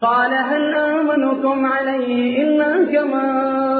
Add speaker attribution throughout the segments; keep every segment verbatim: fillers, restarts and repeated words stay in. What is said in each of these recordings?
Speaker 1: قال هل آمنكم عليه إلا كما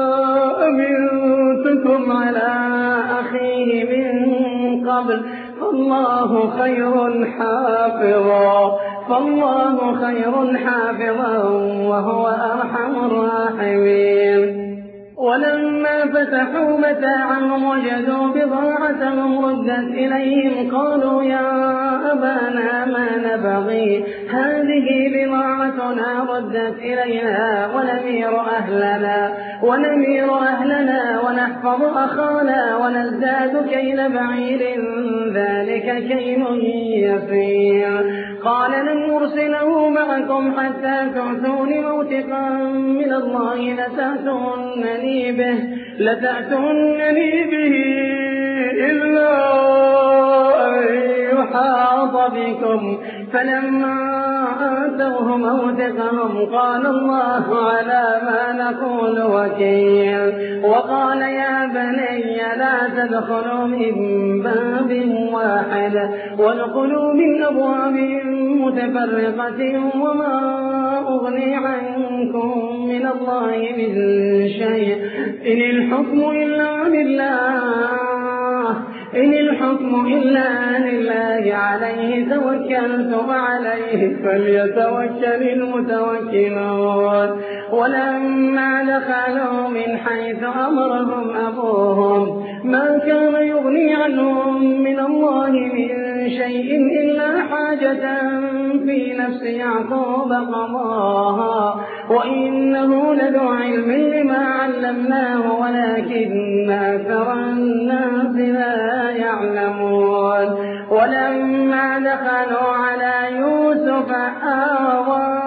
Speaker 1: أمنتكم على أخيه من قبل فالله خير حافظا فالله خير حافظا وهو أرحم الراحمين. ولما فتحوا متاعهم وجدوا بضاعتهم ردت إليهم قالوا يا أبانا ما نبغي هذه بضاعتنا ردت إلينا ونمير أهلنا ونمير أهلنا ونحفظ أخانا ونزداد كيل بعير ذلك كيل يسير. قال لن أرسله معكم حتى تؤتون موثقا من الله لتأتونني به لتأتونني به إلا أن يحاط بكم. فلما آتوه موثقهم قال الله على ما نقول وكيل. وقال يا بني لا تدخلوا من باب واحد وادخلوا من أبواب متفرقة وما أغني عنكم من الله من شيء إن الحكم إلا لله إن الحكم إلا لله عليه توكلت وعليه فليتوكل المتوكلون. ولما دخلوا من حيث أمرهم أبوهم ما كان يغني عنهم من الله من شيء إلا حاجة في نفس يعقوب قضاها وإنه لذو علم لما علمناه ولكن أكثر الناس لا يعلمون. ولما دخلوا على يوسف آوى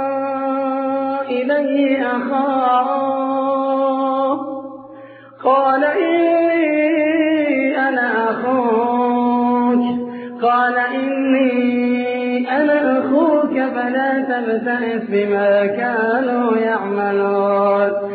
Speaker 1: إليه أخاه قال إني أنا أخوك قال إني أنا أخوك فلا تبتئس بما كانوا يعملون.